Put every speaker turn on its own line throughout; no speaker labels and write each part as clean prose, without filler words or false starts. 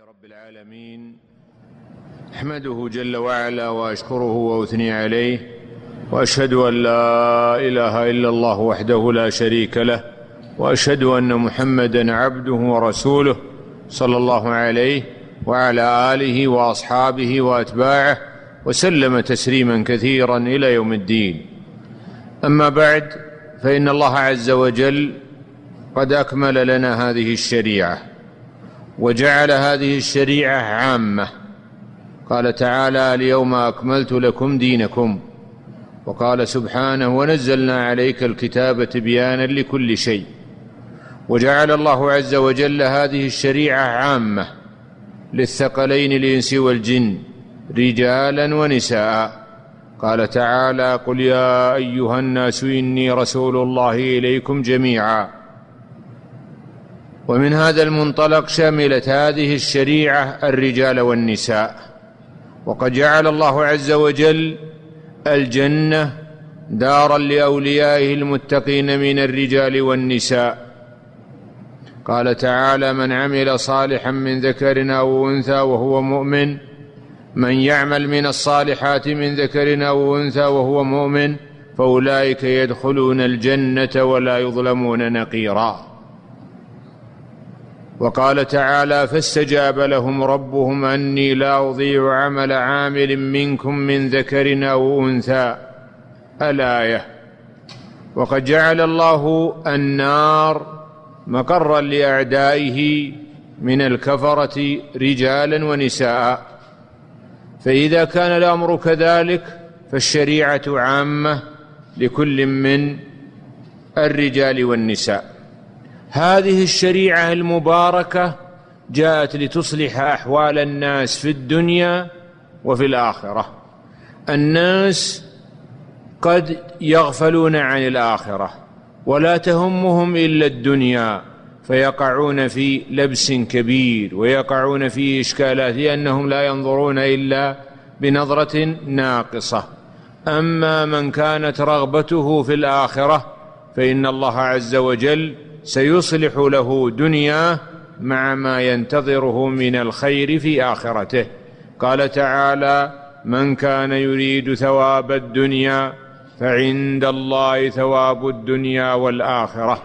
رب العالمين، أحمده جل وعلا وأشكره وأثني عليه، وأشهد أن لا إله إلا الله وحده لا شريك له، وأشهد أن محمدًا عبده ورسوله صلى الله عليه وعلى آله وأصحابه وأتباعه وسلم تسليمًا كثيرًا إلى يوم الدين. أما بعد، فإن الله عز وجل قد أكمل لنا هذه الشريعة وجعل هذه الشريعة عامة. قال تعالى: اليوم أكملت لكم دينكم. وقال سبحانه: ونزلنا عليك الكتاب تبيانا لكل شيء. وجعل الله عز وجل هذه الشريعة عامة للثقلين الإنس والجن، رجالا ونساء. قال تعالى: قل يا أيها الناس إني رسول الله إليكم جميعا. ومن هذا المنطلق شملت هذه الشريعة الرجال والنساء. وقد جعل الله عز وجل الجنة دارا لأوليائه المتقين من الرجال والنساء. قال تعالى: من عمل صالحا من ذكر أو أنثى وهو مؤمن، من يعمل من الصالحات من ذكر أو أنثى وهو مؤمن فأولئك يدخلون الجنة ولا يظلمون نقيرا. وقال تعالى: فاستجاب لهم ربهم أني لا أضيع عمل عامل منكم من ذكر أو أنثى. الآية. وقد جعل الله النار مقرا لأعدائه من الكفرة رجالا ونساء. فإذا كان الأمر كذلك فالشريعة عامة لكل من الرجال والنساء. هذه الشريعة المباركة جاءت لتصلح أحوال الناس في الدنيا وفي الآخرة. الناس قد يغفلون عن الآخرة ولا تهمهم إلا الدنيا، فيقعون في لبس كبير ويقعون في إشكالات، لأنهم لا ينظرون إلا بنظرة ناقصة. أما من كانت رغبته في الآخرة فإن الله عز وجل سيصلح له دنياه مع ما ينتظره من الخير في آخرته. قال تعالى: من كان يريد ثواب الدنيا فعند الله ثواب الدنيا والآخرة.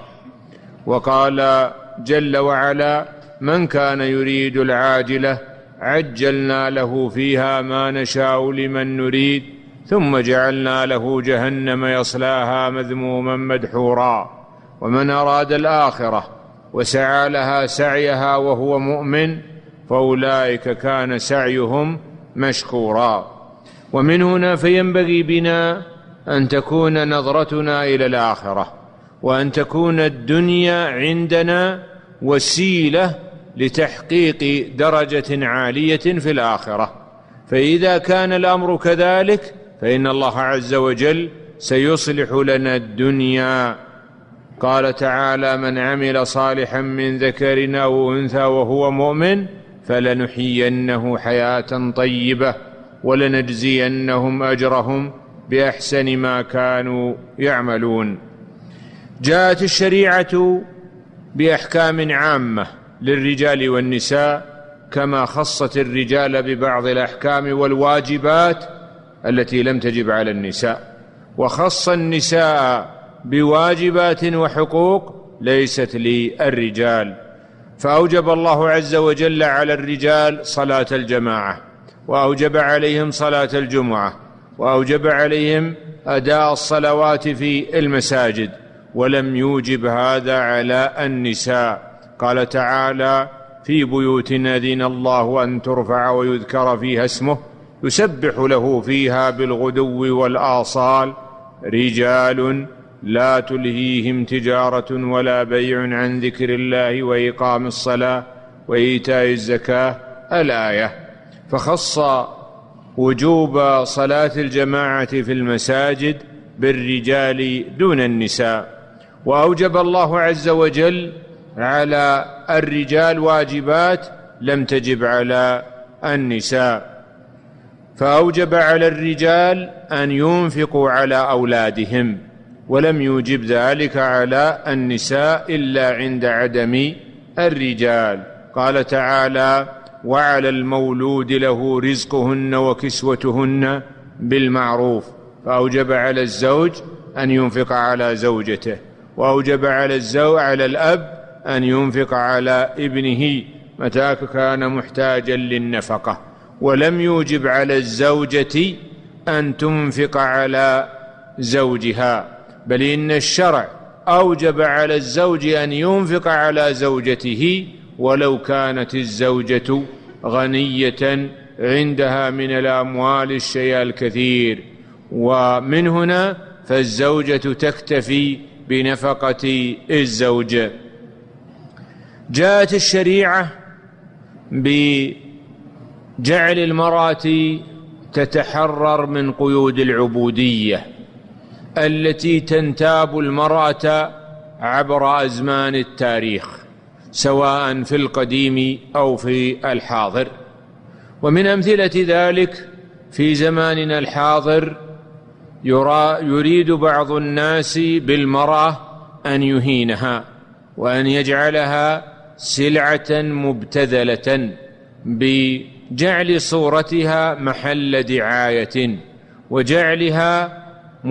وقال جل وعلا: من كان يريد العاجلة عجلنا له فيها ما نشاء لمن نريد ثم جعلنا له جهنم يصلاها مذموما مدحورا. ومن أراد الآخرة وسعى لها سعيها وهو مؤمن فأولئك كان سعيهم مشكورا. ومن هنا فينبغي بنا أن تكون نظرتنا إلى الآخرة، وأن تكون الدنيا عندنا وسيلة لتحقيق درجة عالية في الآخرة. فإذا كان الأمر كذلك فإن الله عز وجل سيصلح لنا الدنيا. قال تعالى: من عمل صالحا من ذكر أو أنثى وهو مؤمن فلنحيينه حياة طيبة ولنجزينهم أجرهم بأحسن ما كانوا يعملون. جاءت الشريعة بأحكام عامة للرجال والنساء، كما خصت الرجال ببعض الأحكام والواجبات التي لم تجب على النساء، وخص النساء بواجبات وحقوق ليست للرجال. فأوجب الله عز وجل على الرجال صلاة الجماعة، وأوجب عليهم صلاة الجمعة، وأوجب عليهم أداء الصلوات في المساجد، ولم يوجب هذا على النساء. قال تعالى: في بيوت أذن الله أن ترفع ويذكر فيها اسمه يسبح له فيها بالغدو والآصال رجال لا تلهيهم تجارة ولا بيع عن ذكر الله وإقام الصلاة وإيتاء الزكاة. الآية. فخص وجوب صلاة الجماعة في المساجد بالرجال دون النساء. وأوجب الله عز وجل على الرجال واجبات لم تجب على النساء. فأوجب على الرجال أن ينفقوا على أولادهم، ولم يوجب ذلك على النساء إلا عند عدم الرجال. قال تعالى: وعلى المولود له رزقهن وكسوتهن بالمعروف، فأوجب على الزوج أن ينفق على زوجته، وأوجب على الأب أن ينفق على ابنه متى كان محتاجا للنفقة، ولم يوجب على الزوجة أن تنفق على زوجها، بل إن الشرع أوجب على الزوج أن ينفق على زوجته ولو كانت الزوجة غنية عندها من الأموال الشيء الكثير. ومن هنا فالزوجة تكتفي بنفقة الزوج. جاءت الشريعة بجعل المرأة تتحرر من قيود العبودية التي تنتاب المرأة عبر أزمان التاريخ، سواء في القديم أو في الحاضر. ومن أمثلة ذلك في زماننا الحاضر يريد بعض الناس بالمرأة أن يهينها وأن يجعلها سلعة مبتذلة بجعل صورتها محل دعاية، وجعلها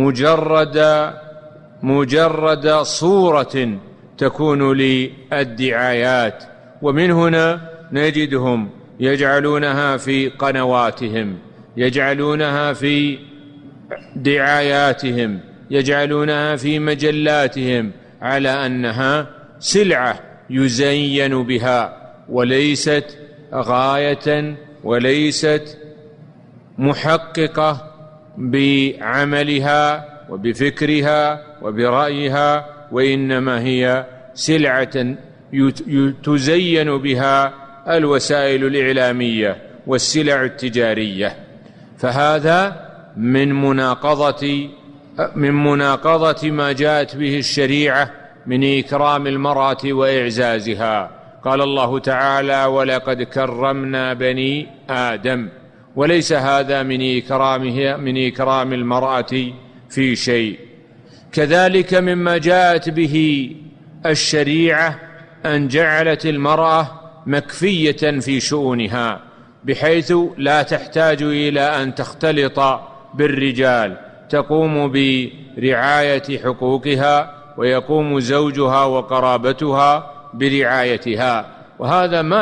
مجرد صورة تكون للدعايات. ومن هنا نجدهم يجعلونها في قنواتهم، يجعلونها في دعاياتهم، يجعلونها في مجلاتهم على أنها سلعة يزين بها، وليست غاية وليست محققة بعملها وبفكرها وبرأيها، وإنما هي سلعة تزين بها الوسائل الإعلامية والسلع التجارية. فهذا من مناقضة ما جاءت به الشريعة من إكرام المرأة وإعزازها. قال الله تعالى: ولقد كرمنا بني آدم، وليس هذا من إكرام المرأة في شيء. كذلك مما جاءت به الشريعة أن جعلت المرأة مكفية في شؤونها، بحيث لا تحتاج إلى أن تختلط بالرجال، تقوم برعاية حقوقها ويقوم زوجها وقرابتها برعايتها. وهذا ما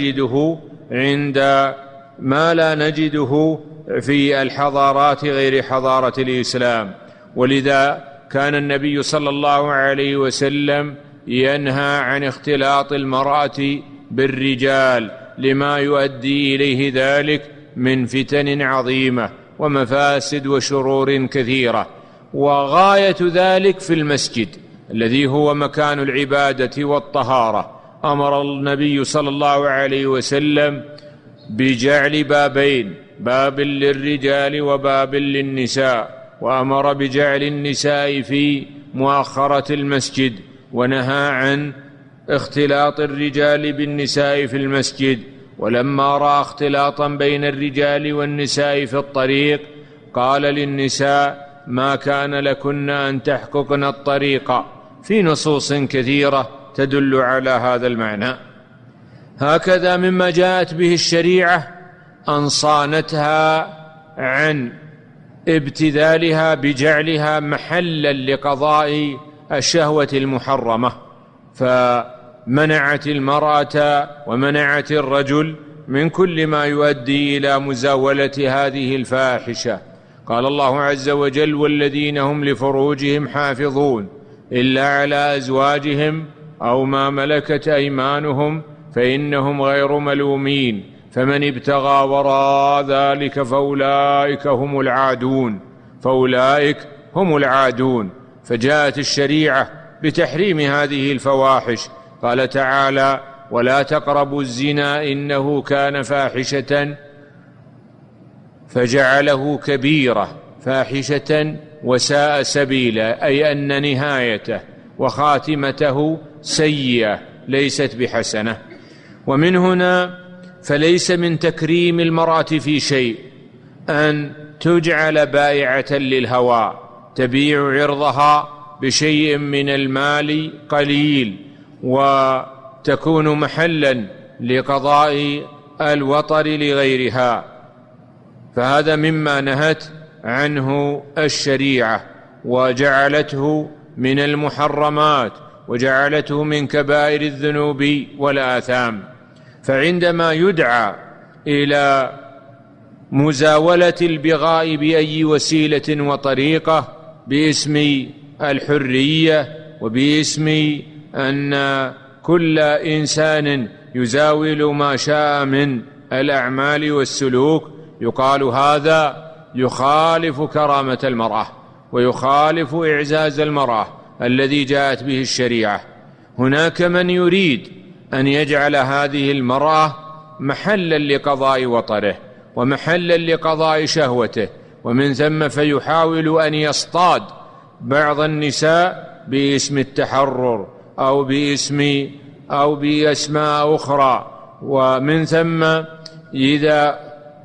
لا نجده في الحضارات غير حضارة الإسلام. ولذا كان النبي صلى الله عليه وسلم ينهى عن اختلاط المرأة بالرجال لما يؤدي إليه ذلك من فتن عظيمة ومفاسد وشرور كثيرة. وغاية ذلك في المسجد الذي هو مكان العبادة والطهارة. أمر النبي صلى الله عليه وسلم بجعل بابين، باب للرجال وباب للنساء، وأمر بجعل النساء في مؤخرة المسجد، ونهى عن اختلاط الرجال بالنساء في المسجد. ولما رأى اختلاطا بين الرجال والنساء في الطريق قال للنساء: ما كان لكن أن تحققن الطريق، في نصوص كثيرة تدل على هذا المعنى. هكذا مما جاءت به الشريعة أن صانتها عن ابتذالها بجعلها محلا لقضاء الشهوة المحرمة، فمنعت المرأة ومنعت الرجل من كل ما يؤدي إلى مزاولة هذه الفاحشة. قال الله عز وجل: والذين هم لفروجهم حافظون إلا على أزواجهم أو ما ملكت أيمانهم فإنهم غير ملومين، فمن ابتغى وراء ذلك فأولئك هم العادون. فجاءت الشريعة بتحريم هذه الفواحش. قال تعالى: ولا تقربوا الزنا إنه كان فاحشة، فجعله كبيرة، فاحشة وساء سبيلا، أي أن نهايته وخاتمته سيئة ليست بحسنة. ومن هنا فليس من تكريم المرأة في شيء أن تجعل بائعة للهوى، تبيع عرضها بشيء من المال قليل، وتكون محلا لقضاء الوطر لغيرها، فهذا مما نهت عنه الشريعة وجعلته من المحرمات وجعلته من كبائر الذنوب والآثام. فعندما يدعى إلى مزاولة البغاء بأي وسيلة وطريقة باسم الحرية وباسم أن كل إنسان يزاول ما شاء من الأعمال والسلوك، يقال هذا يخالف كرامة المرأة ويخالف إعزاز المرأة الذي جاءت به الشريعة. هناك من يريد أن يجعل هذه المرأة محلا لقضاء وطره ومحلا لقضاء شهوته، ومن ثم فيحاول أن يصطاد بعض النساء باسم التحرر أو بأسماء أخرى، ومن ثم إذا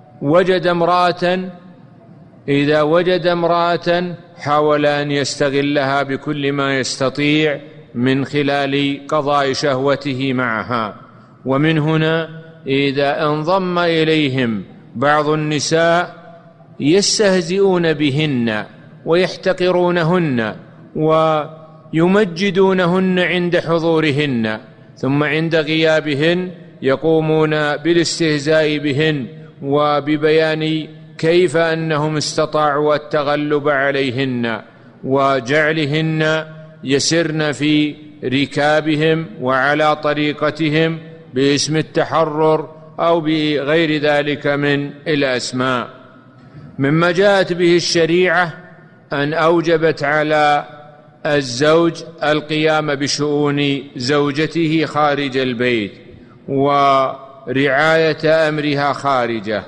وجد امرأة حاول أن يستغلها بكل ما يستطيع من خلال قضاء شهوته معها. ومن هنا إذا انضم إليهم بعض النساء يستهزئون بهن ويحتقرونهن ويمجدونهن عند حضورهن، ثم عند غيابهن يقومون بالاستهزاء بهن وببيان كيف أنهم استطاعوا التغلب عليهن وجعلهن يسرن في ركابهم وعلى طريقتهم باسم التحرر أو بغير ذلك من الأسماء. مما جاءت به الشريعة أن أوجبت على الزوج القيام بشؤون زوجته خارج البيت ورعاية أمرها خارجه،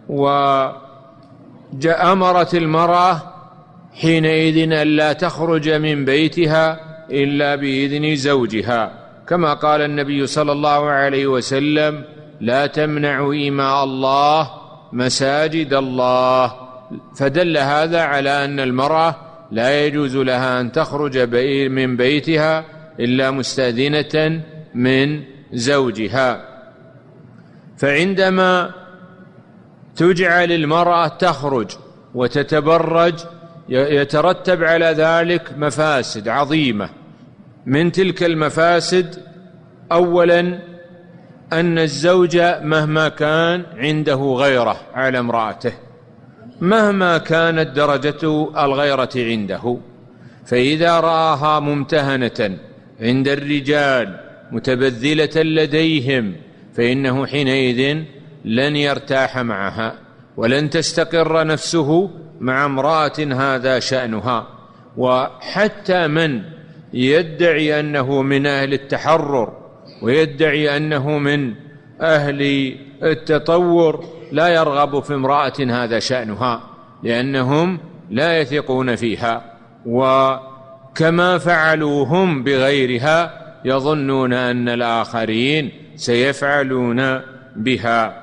وأمرت المرأة حينئذ أن لا تخرج من بيتها إلا بإذن زوجها، كما قال النبي صلى الله عليه وسلم: لا تمنعوا إماء الله مساجد الله. فدل هذا على أن المرأة لا يجوز لها أن تخرج من بيتها إلا مستأذنة من زوجها. فعندما تجعل المرأة تخرج وتتبرج يترتب على ذلك مفاسد عظيمة. من تلك المفاسد أولا أن الزوج مهما كان عنده غيرة على امرأته، مهما كانت درجة الغيرة عنده، فإذا رآها ممتهنة عند الرجال متبذلة لديهم فإنه حينئذ لن يرتاح معها ولن تستقر نفسه مع امرأة هذا شأنها. وحتى من يدعي أنه من أهل التحرر ويدعي أنه من أهل التطور لا يرغب في امرأة هذا شأنها، لأنهم لا يثقون فيها، وكما فعلوا هم بغيرها يظنون أن الآخرين سيفعلون بها.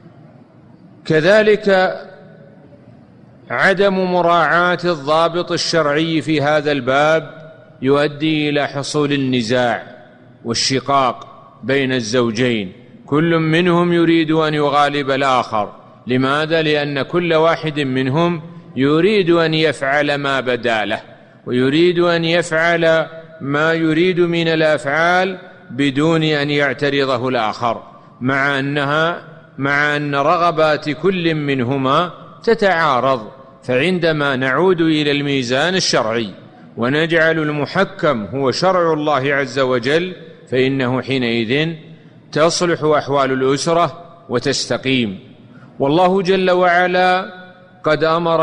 كذلك عدم مراعاة الضابط الشرعي في هذا الباب يؤدي إلى حصول النزاع والشقاق بين الزوجين، كل منهم يريد أن يغالب الآخر. لماذا؟ لأن كل واحد منهم يريد أن يفعل ما بدا له ويريد أن يفعل ما يريد من الأفعال بدون أن يعترضه الآخر، مع أن رغبات كل منهما تتعارض. فعندما نعود إلى الميزان الشرعي ونجعل المحكم هو شرع الله عز وجل فإنه حينئذ تصلح أحوال الأسرة وتستقيم. والله جل وعلا قد أمر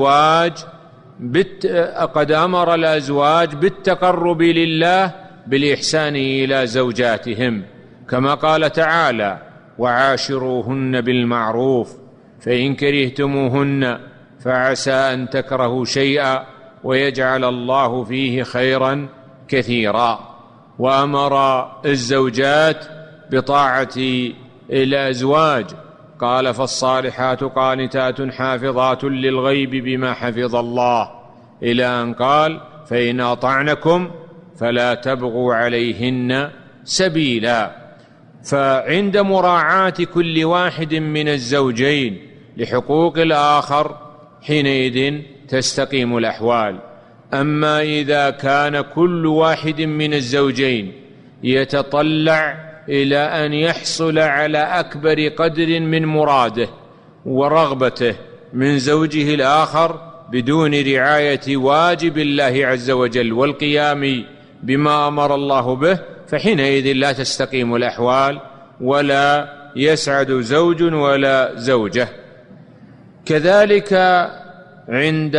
الأزواج بالتقرب لله بالإحسان إلى زوجاتهم، كما قال تعالى: وعاشروهن بالمعروف فإن كرهتموهن فعسى أن تكرهوا شيئا ويجعل الله فيه خيرا كثيرا. وأمر الزوجات بطاعة الأزواج، قال: فالصالحات قانتات حافظات للغيب بما حفظ الله، إلى أن قال: فإن أطعنكم فلا تبغوا عليهن سبيلا. فعند مراعاة كل واحد من الزوجين لحقوق الآخر حينئذ تستقيم الأحوال. أما إذا كان كل واحد من الزوجين يتطلع إلى أن يحصل على أكبر قدر من مراده ورغبته من زوجه الآخر بدون رعاية واجب الله عز وجل والقيام بما أمر الله به، فحينئذ لا تستقيم الأحوال ولا يسعد زوج ولا زوجة. كذلك عند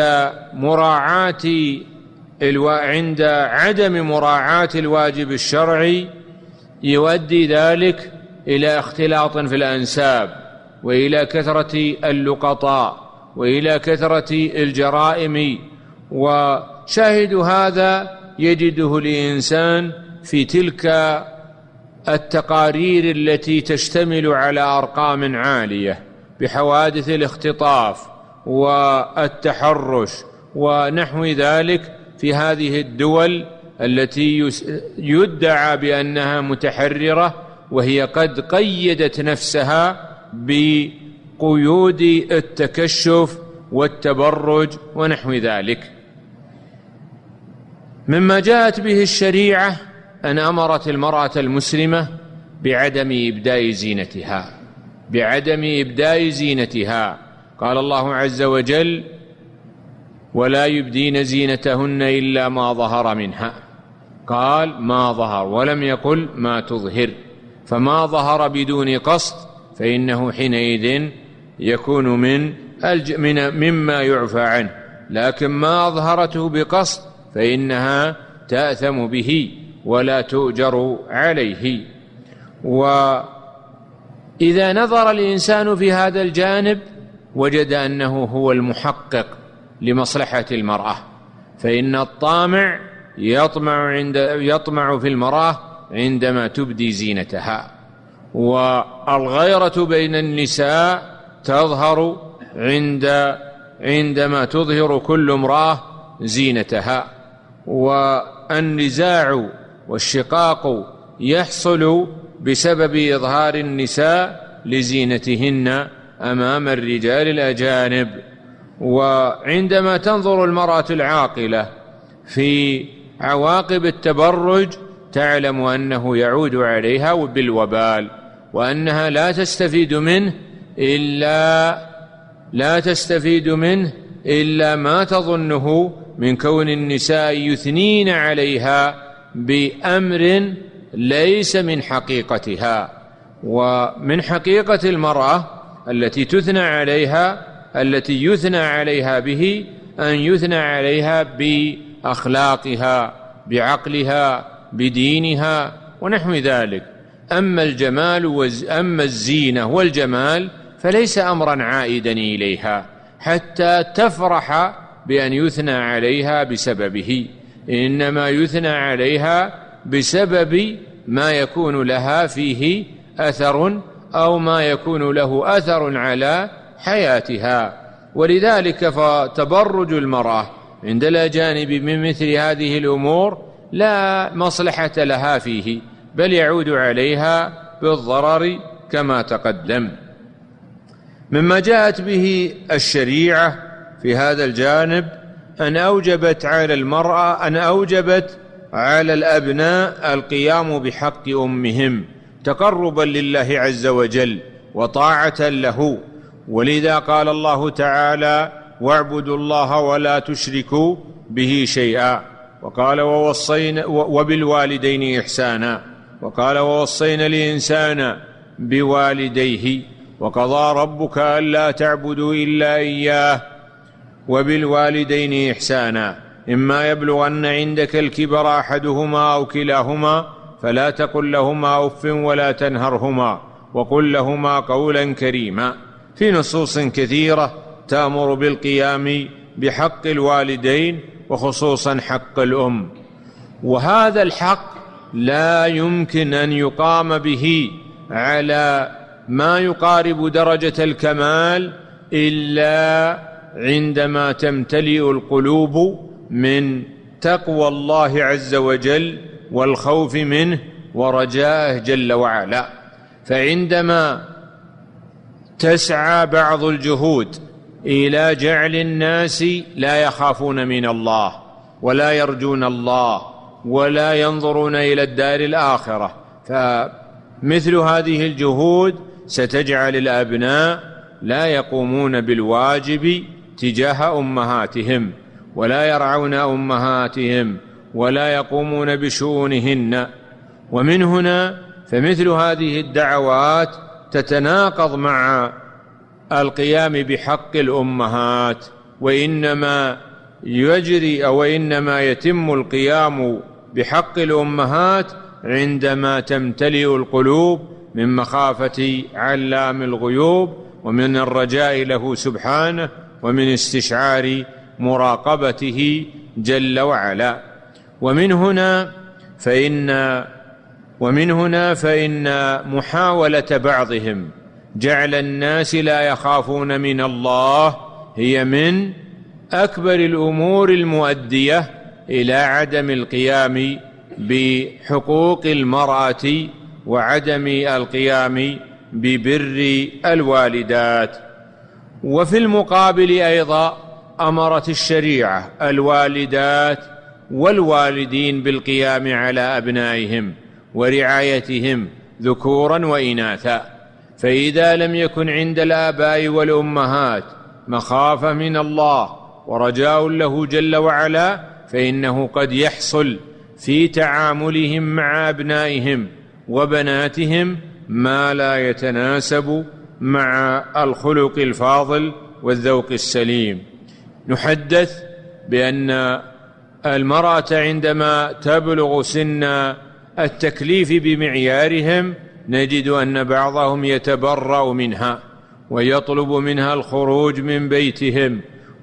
عدم مراعاة الواجب الشرعي يؤدي ذلك إلى اختلاط في الأنساب وإلى كثرة اللقطاء وإلى كثرة الجرائم، وشاهد هذا يجده الإنسان في تلك التقارير التي تشتمل على أرقام عالية بحوادث الاختطاف والتحرش ونحو ذلك في هذه الدول التي يدعى بأنها متحررة، وهي قد قيدت نفسها بقيود التكشف والتبرج ونحو ذلك. مما جاءت به الشريعة أن أمرت المرأة المسلمة بعدم إبداء زينتها. قال الله عز وجل: ولا يبدين زينتهن إلا ما ظهر منها. قال ما ظهر ولم يقل ما تظهر، فما ظهر بدون قصد فإنه حينئذ يكون مما يعفى عنه، لكن ما أظهرته بقصد فإنها تأثم به ولا تؤجر عليه. وإذا نظر الإنسان في هذا الجانب وجد أنه هو المحقق لمصلحة المرأة، فإن الطامع يطمع في المرأة عندما تبدي زينتها، والغيرة بين النساء تظهر عندما تظهر كل امرأة زينتها، والنزاع والشقاق يحصل بسبب إظهار النساء لزينتهن أمام الرجال الأجانب. وعندما تنظر المرأة العاقلة في عواقب التبرج تعلم أنه يعود عليها بالوبال، وأنها لا تستفيد منه إلا ما تظنه من كون النساء يثنين عليها بأمر ليس من حقيقتها. ومن حقيقة المرأة التي يثنى عليها به أن يثنى عليها بأخلاقها، بعقلها، بدينها ونحو ذلك. أما الزينة والجمال فليس أمرا عائدا إليها حتى تفرح بأن يثنى عليها بسببه، إنما يثنى عليها بسبب ما يكون لها فيه أثر أو ما يكون له أثر على حياتها. ولذلك فتبرج المرأة عند الأجانب من مثل هذه الأمور لا مصلحة لها فيه، بل يعود عليها بالضرر كما تقدم. مما جاءت به الشريعة في هذا الجانب أن أوجبت على الأبناء القيام بحق أمهم تقربا لله عز وجل وطاعة له، ولذا قال الله تعالى: واعبدوا الله ولا تشركوا به شيئا، وقال: وبالوالدين إحسانا، وقال: ووصينا الإنسان بوالديه، وقضى ربك ألا تعبدوا إلا إياه، وبالوالدين إحسانا، إما يبلغن عندك الكبر أحدهما أو كلاهما فلا تقل لهما أف ولا تنهرهما وقل لهما قولا كريما. في نصوص كثيرة تأمر بالقيام بحق الوالدين وخصوصا حق الأم، وهذا الحق لا يمكن أن يقام به على ما يقارب درجة الكمال إلا عندما تمتلئ القلوب من تقوى الله عز وجل والخوف منه ورجائه جل وعلا. فعندما تسعى بعض الجهود إلى جعل الناس لا يخافون من الله ولا يرجون الله ولا ينظرون إلى الدار الآخرة، فمثل هذه الجهود ستجعل الأبناء لا يقومون بالواجب تجاه أمهاتهم ولا يرعون أمهاتهم ولا يقومون بشؤونهن. ومن هنا فمثل هذه الدعوات تتناقض مع القيام بحق الأمهات، وإنما يجري أو إنما يتم القيام بحق الأمهات عندما تمتلئ القلوب من مخافة علام الغيوب ومن الرجاء له سبحانه ومن استشعار مراقبته جل وعلا. ومن هنا فإن محاولة بعضهم جعل الناس لا يخافون من الله هي من أكبر الأمور المؤدية إلى عدم القيام بحقوق المرأة وعدم القيام ببر الوالدات. وفي المقابل أيضا أمرت الشريعة الوالدات والوالدين بالقيام على أبنائهم ورعايتهم ذكورا وإناثا، فإذا لم يكن عند الآباء والأمهات مخافة من الله ورجاء له جل وعلا فإنه قد يحصل في تعاملهم مع أبنائهم وبناتهم ما لا يتناسب مع الخلق الفاضل والذوق السليم. نحدث بأن المرأة عندما تبلغ سن التكليف بمعيارهم نجد أن بعضهم يتبرأ منها ويطلب منها الخروج من بيتهم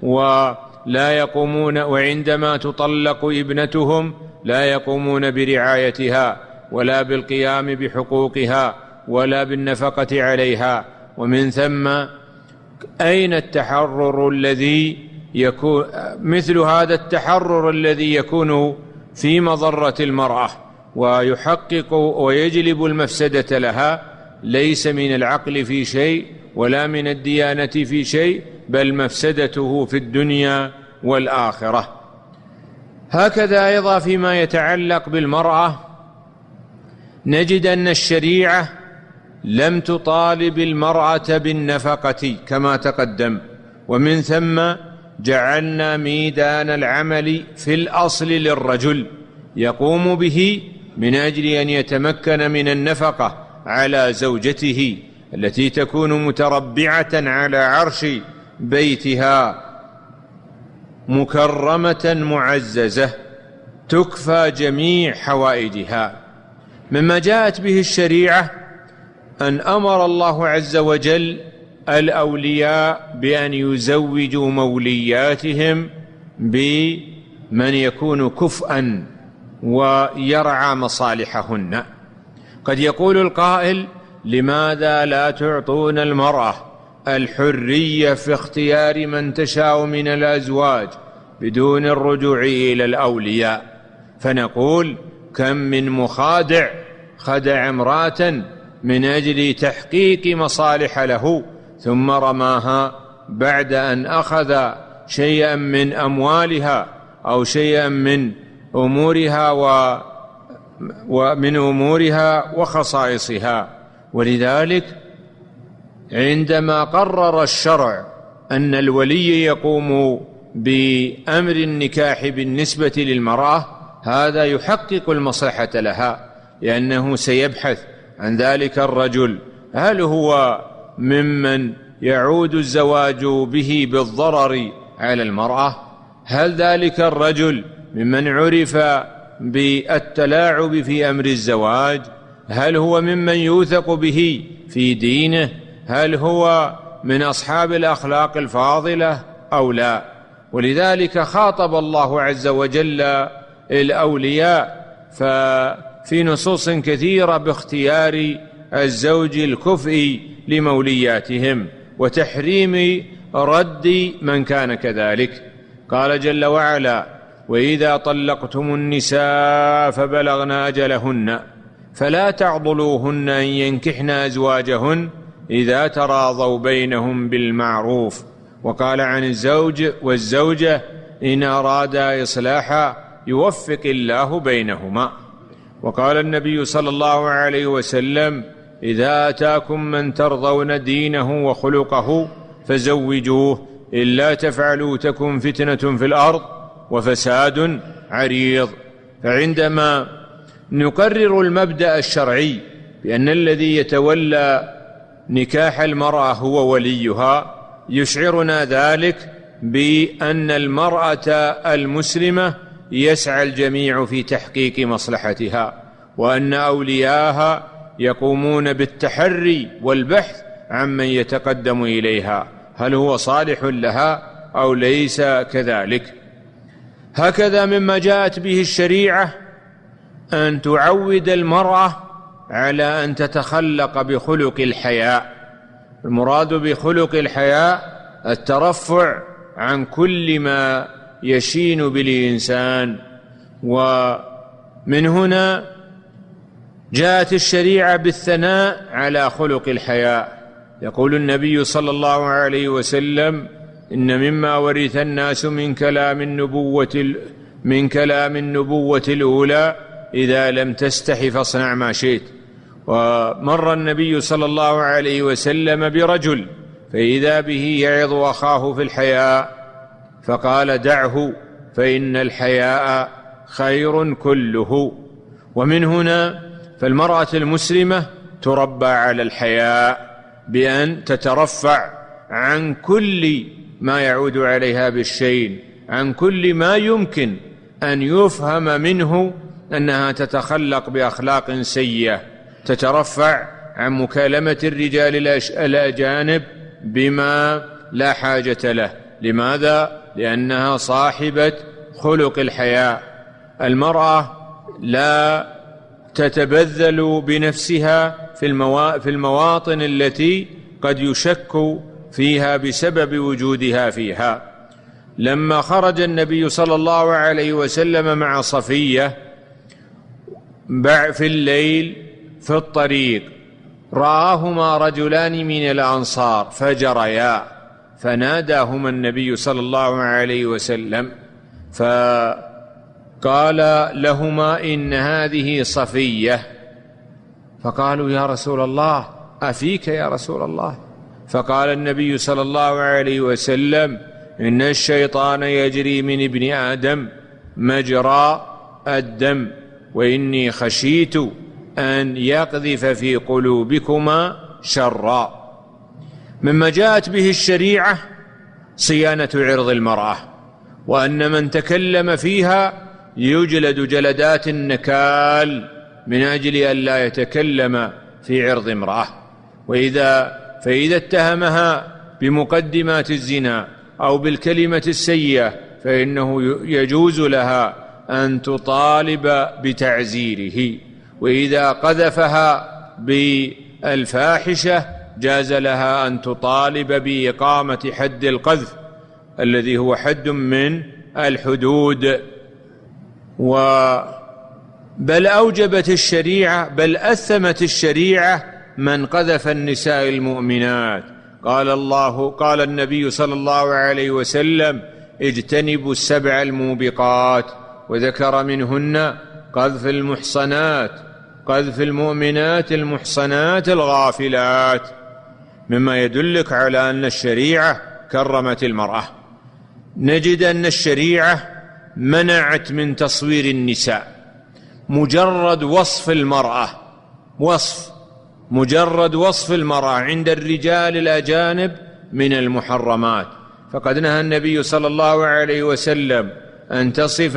ولا يقومون، وعندما تطلق ابنتهم لا يقومون برعايتها ولا بالقيام بحقوقها ولا بالنفقة عليها. ومن ثم أين التحرر الذي يكون مثل هذا التحرر الذي يكون في مضرة المرأة ويحقق ويجلب المفسدة لها؟ ليس من العقل في شيء ولا من الديانة في شيء، بل مفسدته في الدنيا والآخرة. هكذا أيضا فيما يتعلق بالمرأة نجد أن الشريعة لم تطالب المرأة بالنفقة كما تقدم، ومن ثم جعلنا ميدان العمل في الأصل للرجل يقوم به من أجل أن يتمكن من النفقة على زوجته التي تكون متربعة على عرش بيتها مكرمة معززة تكفى جميع حوائجها. مما جاءت به الشريعة أن أمر الله عز وجل الأولياء بأن يزوجوا مولياتهم بمن يكون كفءا ويرعى مصالحهن. قد يقول القائل: لماذا لا تعطون المرأة الحرية في اختيار من تشاء من الأزواج بدون الرجوع إلى الأولياء؟ فنقول: كم من مخادع خدع امرأة من أجل تحقيق مصالح له ثم رماها بعد أن أخذ شيئا من أموالها أو شيئا من أمورها وخصائصها. ولذلك عندما قرر الشرع أن الولي يقوم بأمر النكاح بالنسبة للمرأة، هذا يحقق المصلحة لها، لأنه سيبحث عن ذلك الرجل هل هو ممن يعود الزواج به بالضرر على المرأة؟ هل ذلك الرجل ممن عرف بالتلاعب في أمر الزواج؟ هل هو ممن يوثق به في دينه؟ هل هو من أصحاب الأخلاق الفاضلة أو لا؟ ولذلك خاطب الله عز وجل الأولياء ففي نصوص كثيرة باختيار الزوج الكفء لمولياتهم وتحريم رد من كان كذلك. قال جل وعلا: وإذا طلقتم النساء فبلغن أجلهن فلا تعضلوهن أن ينكحن أزواجهن إذا تراضوا بينهم بالمعروف. وقال عن الزوج والزوجة إن أرادا إصلاحا يوفق الله بينهما. وقال النبي صلى الله عليه وسلم إذا أتاكم من ترضون دينه وخلقه فزوجوه إلا تفعلوا تكن فتنة في الأرض وفساد عريض. فعندما نقرر المبدأ الشرعي بأن الذي يتولى نكاح المرأة هو وليها، يشعرنا ذلك بأن المرأة المسلمة يسعى الجميع في تحقيق مصلحتها، وأن أولياءها يقومون بالتحري والبحث عمن يتقدم إليها هل هو صالح لها أو ليس كذلك. هكذا مما جاءت به الشريعة أن تعود المرأة على أن تتخلق بخلق الحياء. المراد بخلق الحياء الترفع عن كل ما يشين بالإنسان. ومن هنا جاءت الشريعة بالثناء على خلق الحياء. يقول النبي صلى الله عليه وسلم إن مما ورث الناس من كلام النبوة الأولى إذا لم تستح فاصنع ما شئت. ومر النبي صلى الله عليه وسلم برجل فإذا به يعظ أخاه في الحياء فقال دعه فإن الحياء خير كله. ومن هنا فالمرأة المسلمة تربى على الحياء بأن تترفع عن كل ما يعود عليها بالشين، عن كل ما يمكن أن يفهم منه أنها تتخلق بأخلاق سيئة، تترفع عن مكالمة الرجال الأجانب بما لا حاجة له. لماذا؟ لأنها صاحبة خلق الحياء. المرأة لا تتبذل بنفسها في المواطن التي قد يشك فيها بسبب وجودها فيها. لما خرج النبي صلى الله عليه وسلم مع صفية في الليل في الطريق رآهما رجلان من الأنصار فجريا، فناداهما النبي صلى الله عليه وسلم فقال لهما إن هذه صفية. فقالوا يا رسول الله أفيك يا رسول الله؟ فقال النبي صلى الله عليه وسلم إن الشيطان يجري من ابن آدم مجرى الدم وإني خشيت أن يقذف في قلوبكما شرا. مما جاءت به الشريعة صيانة عرض المرأة، وأن من تكلم فيها يجلد جلدات النكال من أجل أن لا يتكلم في عرض امرأة. فإذا اتهمها بمقدمات الزنا أو بالكلمة السيئة فإنه يجوز لها أن تطالب بتعزيره، وإذا قذفها بالفاحشة جاز لها أن تطالب بإقامة حد القذف الذي هو حد من الحدود. بل أوجبت الشريعة بل أثمت الشريعة من قذف النساء المؤمنات. قال النبي صلى الله عليه وسلم اجتنبوا السبع الموبقات، وذكر منهن قذف المحصنات، قذف المؤمنات المحصنات الغافلات، مما يدلك على أن الشريعة كرمت المرأة. نجد أن الشريعة منعت من تصوير النساء. مجرد وصف المرأة عند الرجال الأجانب من المحرمات، فقد نهى النبي صلى الله عليه وسلم أن تصف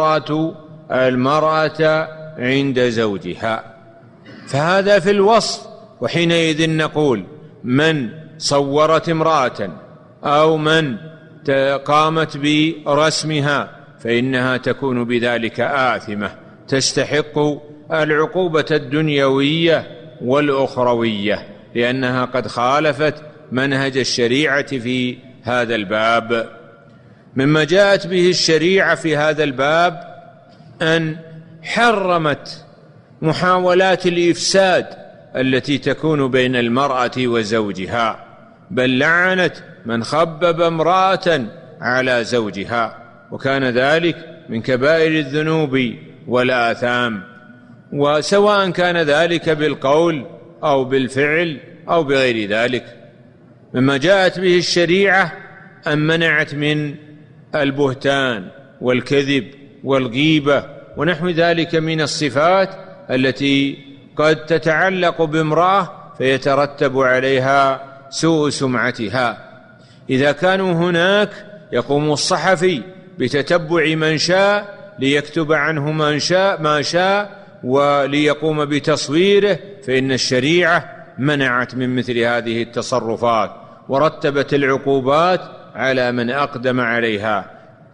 المرأة عند زوجها، فهذا في الوصف. وحينئذ نقول من صورت امرأة أو من قامت برسمها فإنها تكون بذلك آثمة، تستحق العقوبة الدنيوية والأخروية، لأنها قد خالفت منهج الشريعة في هذا الباب. مما جاءت به الشريعة في هذا الباب أن حرمت محاولات الإفساد التي تكون بين المرأة وزوجها، بل لعنت من خبب امرأة على زوجها، وكان ذلك من كبائر الذنوب والآثام، وسواء كان ذلك بالقول أو بالفعل أو بغير ذلك. مما جاءت به الشريعة أن منعت من البهتان والكذب والغيبة ونحو ذلك من الصفات التي قد تتعلق بامرأة فيترتب عليها سوء سمعتها. إذا كانوا هناك يقوم الصحفي بتتبع من شاء ليكتب عنه ما شاء وليقوم بتصويره، فإن الشريعة منعت من مثل هذه التصرفات ورتبت العقوبات على من أقدم عليها.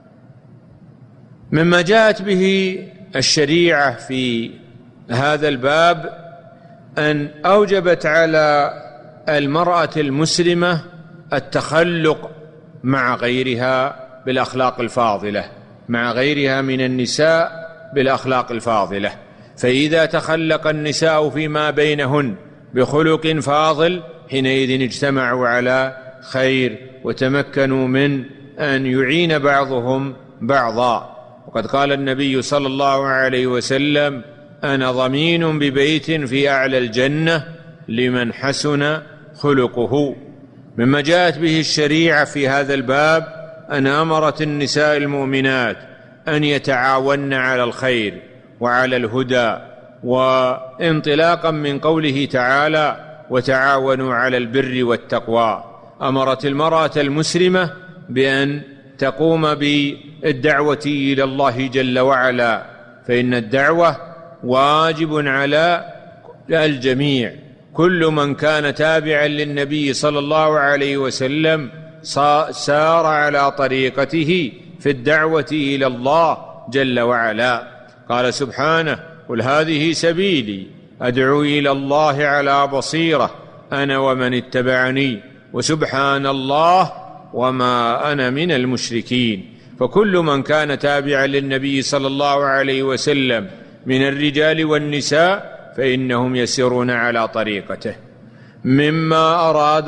مما جاءت به الشريعة في هذا الباب أن أوجبت على المرأة المسلمة التخلق مع غيرها بالأخلاق الفاضلة، مع غيرها من النساء بالأخلاق الفاضلة. فإذا تخلق النساء فيما بينهن بخلق فاضل حينئذ اجتمعوا على خير وتمكنوا من أن يعين بعضهم بعضا. وقد قال النبي صلى الله عليه وسلم: أنا ضمين ببيت في أعلى الجنة لمن حسن خلقه. مما جاءت به الشريعة في هذا الباب أن أمرت النساء المؤمنات أن يتعاون على الخير وعلى الهدى، وانطلاقا من قوله تعالى: وتعاونوا على البر والتقوى. أمرت المرأة المسلمة بأن تقوم بالدعوة إلى الله جل وعلا، فإن الدعوة واجب على الجميع. كل من كان تابعا للنبي صلى الله عليه وسلم سار على طريقته في الدعوة إلى الله جل وعلا. قال سبحانه: قل هذه سبيلي أدعو إلى الله على بصيرة أنا ومن اتبعني وسبحان الله وما أنا من المشركين. فكل من كان تابعا للنبي صلى الله عليه وسلم من الرجال والنساء فإنهم يسيرون على طريقته. مما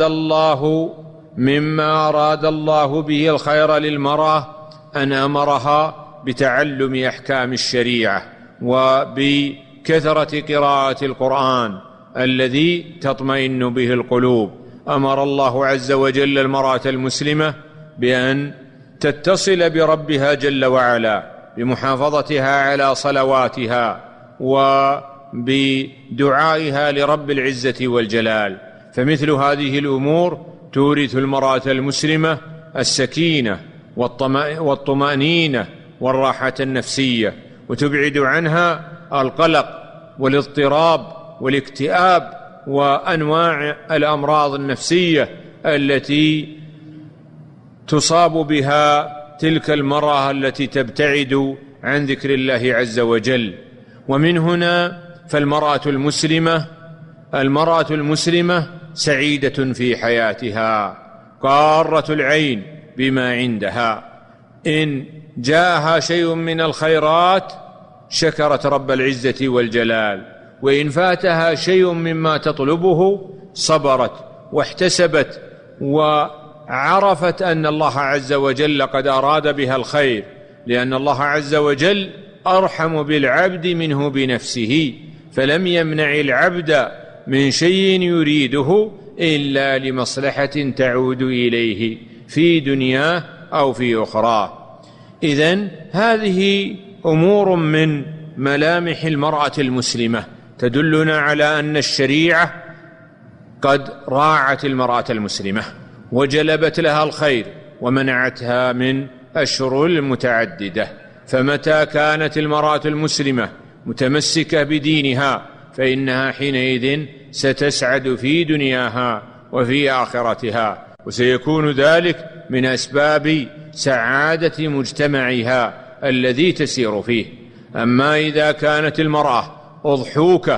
أراد الله به الخير للمرأة أن أمرها بتعلم أحكام الشريعة وبكثرة قراءة القرآن الذي تطمئن به القلوب. أمر الله عز وجل المرأة المسلمة بأن تتصل بربها جل وعلا بمحافظتها على صلواتها وبدعائها لرب العزة والجلال. فمثل هذه الأمور تورث المرأة المسلمة السكينة والطمأنينة والراحة النفسية، وتبعد عنها القلق والاضطراب والاكتئاب وأنواع الأمراض النفسية التي تصاب بها تلك المرأة التي تبتعد عن ذكر الله عز وجل. ومن هنا فالمرأة المسلمة سعيدة في حياتها، قارة العين بما عندها. إن جاءها شيء من الخيرات شكرت رب العزة والجلال، وإن فاتها شيء مما تطلبه صبرت واحتسبت وعرفت أن الله عز وجل قد أراد بها الخير، لأن الله عز وجل أرحم بالعبد منه بنفسه، فلم يمنع العبد من شيء يريده إلا لمصلحة تعود إليه في دنياه أو في أخراه. إذن هذه أمور من ملامح المرأة المسلمة تدلنا على أن الشريعة قد راعت المرأة المسلمة وجلبت لها الخير ومنعتها من الشرور المتعددة. فمتى كانت المرأة المسلمة متمسكة بدينها فإنها حينئذ ستسعد في دنياها وفي آخرتها، وسيكون ذلك من أسباب سعادة مجتمعها الذي تسير فيه. أما إذا كانت المرأة أضحوكة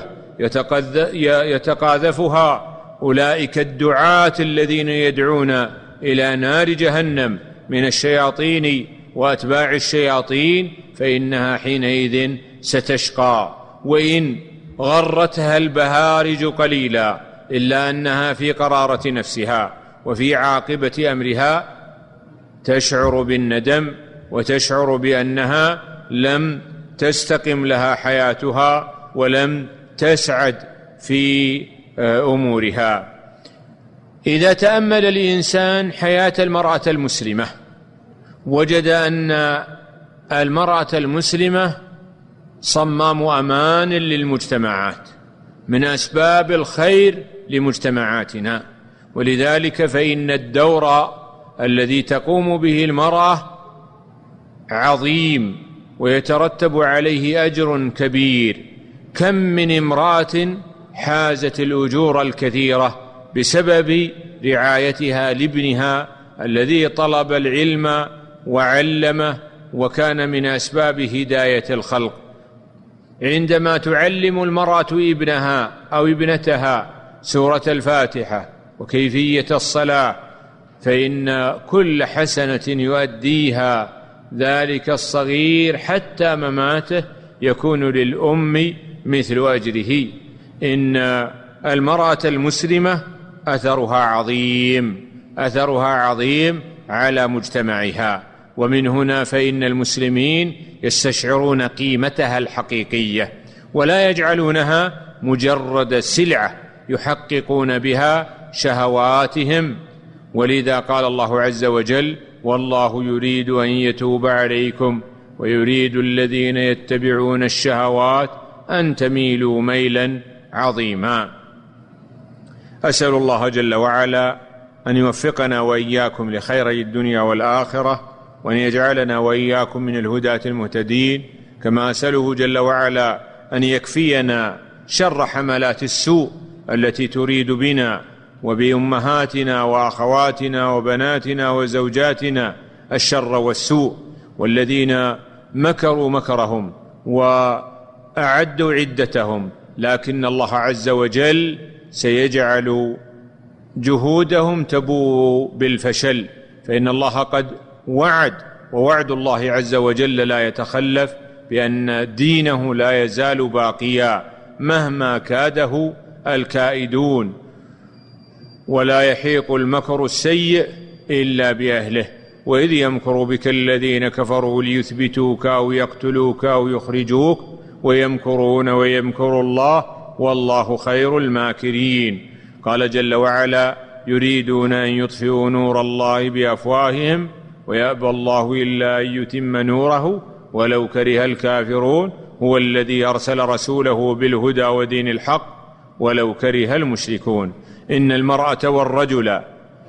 يتقاذفها أولئك الدعاة الذين يدعون إلى نار جهنم من الشياطين وأتباع الشياطين، فإنها حينئذ ستشقى. وإن غرتها البهارج قليلا، إلا أنها في قرارة نفسها وفي عاقبة أمرها تشعر بالندم، وتشعر بأنها لم تستقم لها حياتها ولم تسعد في أمورها. إذا تأمل الإنسان حياة المرأة المسلمة وجد أن المرأة المسلمة صمام أمان للمجتمعات، من أسباب الخير لمجتمعاتنا. ولذلك فإن الدور الذي تقوم به المرأة عظيم ويترتب عليه أجر كبير. كم من امرأة حازت الأجور الكثيرة بسبب رعايتها لابنها الذي طلب العلم وعلمه وكان من أسباب هداية الخلق. عندما تعلم المرأة ابنها أو ابنتها سورة الفاتحة وكيفية الصلاة، فإن كل حسنة يؤديها ذلك الصغير حتى مماته يكون للأم مثل أجره. إن المرأة المسلمة أثرها عظيم على مجتمعها. ومن هنا فإن المسلمين يستشعرون قيمتها الحقيقية ولا يجعلونها مجرد سلعة يحققون بها شهواتهم. ولذا قال الله عز وجل: والله يريد أن يتوب عليكم ويريد الذين يتبعون الشهوات أن تميلوا ميلا عظيما. أسأل الله جل وعلا أن يوفقنا وإياكم لخيري الدنيا والآخرة، وأن يجعلنا وإياكم من الهداة المهتدين. كما أسأله جل وعلا أن يكفينا شر حملات السوء التي تريد بنا وبأمهاتنا وأخواتنا وبناتنا وزوجاتنا الشر والسوء، والذين مكروا مكرهم وأعدوا عدتهم، لكن الله عز وجل سيجعل جهودهم تبوء بالفشل، فإن الله قد وعد، ووعد الله عز وجل لا يتخلف، بأن دينه لا يزال باقيا مهما كاده الكائدون، ولا يحيق المكر السيء إلا بأهله. وإذ يمكر بك الذين كفروا ليثبتوك أو يقتلوك أو يخرجوك ويمكرون ويمكر الله والله خير الماكرين. قال جل وعلا: يريدون أن يطفئوا نور الله بأفواههم ويأبى الله إلا أن يتم نوره ولو كره الكافرون هو الذي أرسل رسوله بالهدى ودين الحق ولو كره المشركون. إن المرأة والرجل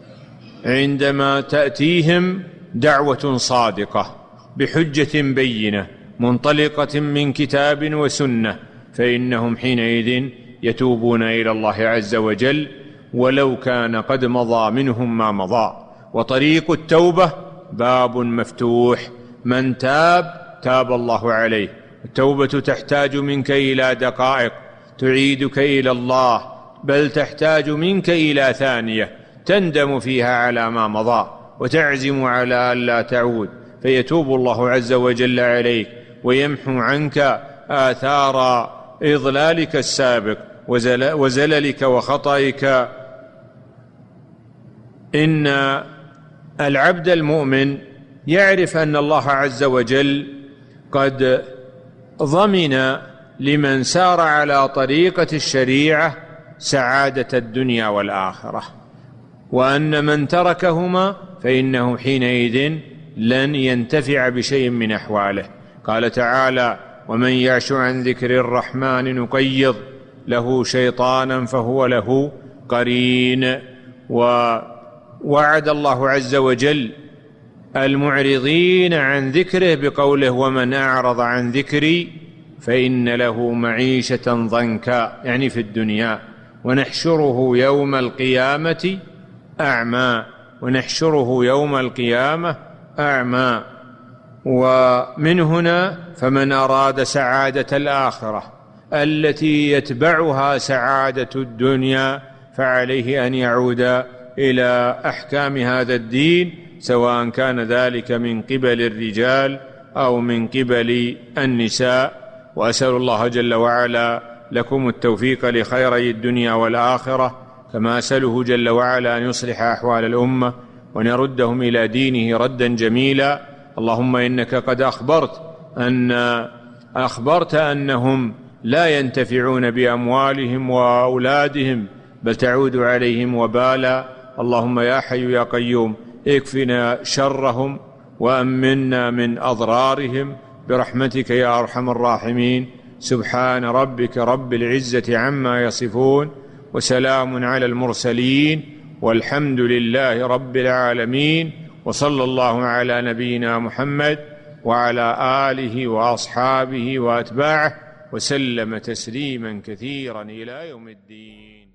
عندما تأتيهم دعوة صادقة بحجة بينة منطلقة من كتاب وسنة، فإنهم حينئذ يتوبون إلى الله عز وجل ولو كان قد مضى منهم ما مضى. وطريق التوبة باب مفتوح، من تاب الله عليه. التوبة تحتاج منك إلى دقائق تعيدك إلى الله، بل تحتاج منك إلى ثانية تندم فيها على ما مضى وتعزم على ألا تعود، فيتوب الله عز وجل عليك ويمحو عنك آثار إضلالك السابق وزللك وخطئك. إن العبد المؤمن يعرف أن الله عز وجل قد ضمن لمن سار على طريقة الشريعة سعادة الدنيا والآخرة، وأن من تركهما فإنه حينئذ لن ينتفع بشيء من أحواله. قال تعالى: ومن يعش عن ذكر الرحمن نقيض له شيطانا فهو له قرين. ووعد الله عز وجل المعرضين عن ذكره بقوله: ومن أعرض عن ذكري فإن له معيشة ضنكا، يعني في الدنيا، ونحشره يوم القيامة أعمى، ونحشره يوم القيامة أعمى. ومن هنا فمن أراد سعادة الآخرة التي يتبعها سعادة الدنيا فعليه أن يعود إلى أحكام هذا الدين، سواء كان ذلك من قبل الرجال أو من قبل النساء. وأسأل الله جل وعلا لكم التوفيق لخيري الدنيا والآخرة، كما أسأله جل وعلا أن يصلح أحوال الأمة وأن يردهم إلى دينه ردا جميلا. اللهم إنك قد أخبرت أنهم لا ينتفعون بأموالهم وأولادهم بل تعود عليهم وبالا. اللهم يا حي يا قيوم اكفنا شرهم وأمنا من أضرارهم برحمتك يا أرحم الراحمين. سبحان ربك رب العزة عما يصفون، وسلام على المرسلين، والحمد لله رب العالمين، وصلى الله على نبينا محمد وعلى آله وأصحابه وأتباعه وسلم تسليما كثيرا إلى يوم الدين.